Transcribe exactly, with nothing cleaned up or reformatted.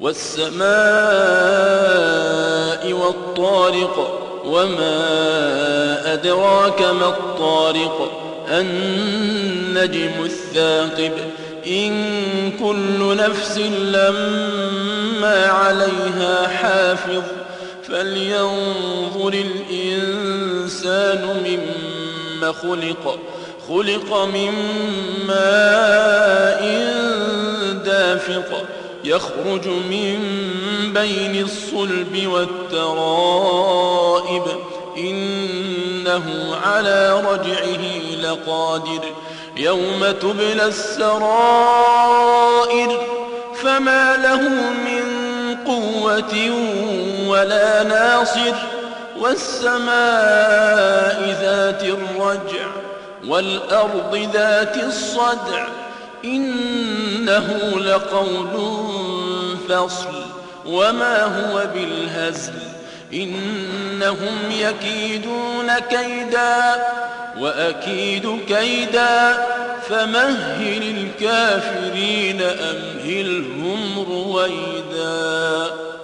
والسماء والطارق وما أدراك ما الطارق النجم الثاقب إن كل نفس لما عليها حافظ فلينظر الإنسان مما خلق خلق من ماء دافق يخرج من بين الصلب والترائب إنه على رجعه لقادر يوم تبلى السرائر فما له من قوة ولا ناصر والسماء ذات الرجع والأرض ذات الصدع إنه لقول فصل وما هو بالهزل إنهم يكيدون كيدا وأكيد كيدا فمهل الكافرين أمهلهم رويدا.